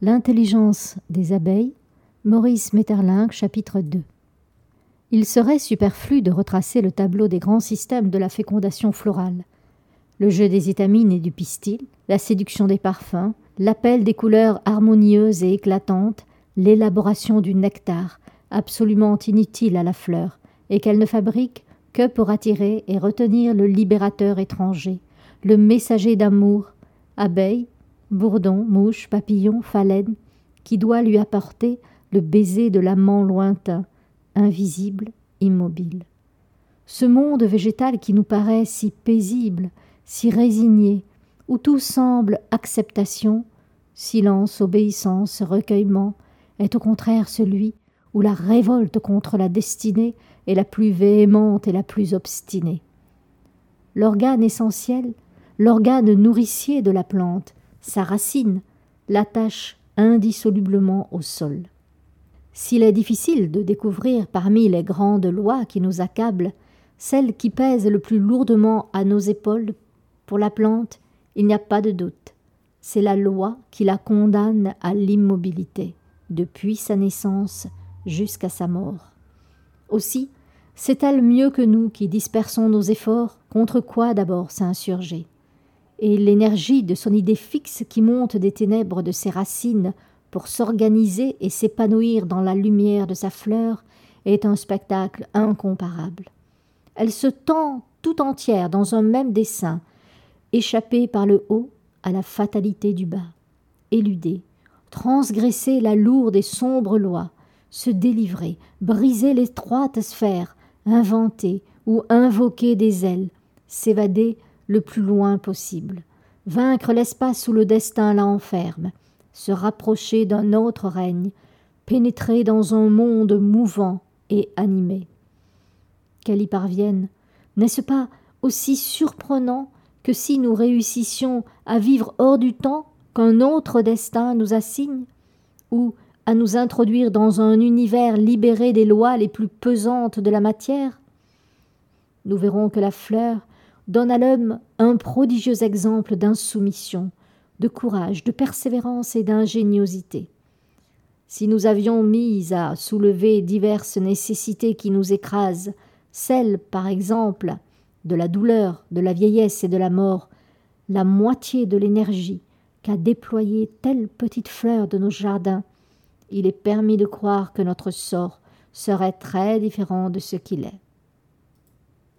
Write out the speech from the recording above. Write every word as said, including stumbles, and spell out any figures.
L'intelligence des abeilles, Maurice Maeterlinck, chapitre deux. Il serait superflu de retracer le tableau des grands systèmes de la fécondation florale. Le jeu des étamines et du pistil, la séduction des parfums, l'appel des couleurs harmonieuses et éclatantes, l'élaboration du nectar, absolument inutile à la fleur, et qu'elle ne fabrique que pour attirer et retenir le libérateur étranger, le messager d'amour, abeille, bourdon, mouche, papillon, phalène, qui doit lui apporter le baiser de l'amant lointain, invisible, immobile. Ce monde végétal qui nous paraît si paisible, si résigné, où tout semble acceptation, silence, obéissance, recueillement, est au contraire celui où la révolte contre la destinée est la plus véhémente et la plus obstinée. L'organe essentiel, l'organe nourricier de la plante, sa racine, l'attache indissolublement au sol. S'il est difficile de découvrir parmi les grandes lois qui nous accablent celle qui pèse le plus lourdement à nos épaules, pour la plante, il n'y a pas de doute. C'est la loi qui la condamne à l'immobilité, depuis sa naissance jusqu'à sa mort. Aussi, c'est-elle mieux que nous qui dispersons nos efforts, contre quoi d'abord s'insurger? Et l'énergie de son idée fixe qui monte des ténèbres de ses racines pour s'organiser et s'épanouir dans la lumière de sa fleur est un spectacle incomparable. Elle se tend tout entière dans un même dessein, échappée par le haut à la fatalité du bas, éluder, transgresser la lourde et sombre loi, se délivrer, briser l'étroite sphère, inventer ou invoquer des ailes, s'évader le plus loin possible, vaincre l'espace où le destin la enferme, se rapprocher d'un autre règne, pénétrer dans un monde mouvant et animé. Qu'elle y parvienne, n'est-ce pas aussi surprenant que si nous réussissions à vivre hors du temps qu'un autre destin nous assigne, ou à nous introduire dans un univers libéré des lois les plus pesantes de la matière? Nous verrons que la fleur donne à l'homme un prodigieux exemple d'insoumission, de courage, de persévérance et d'ingéniosité. Si nous avions mis à soulever diverses nécessités qui nous écrasent, celle, par exemple, de la douleur, de la vieillesse et de la mort, la moitié de l'énergie qu'a déployée telle petite fleur de nos jardins, il est permis de croire que notre sort serait très différent de ce qu'il est.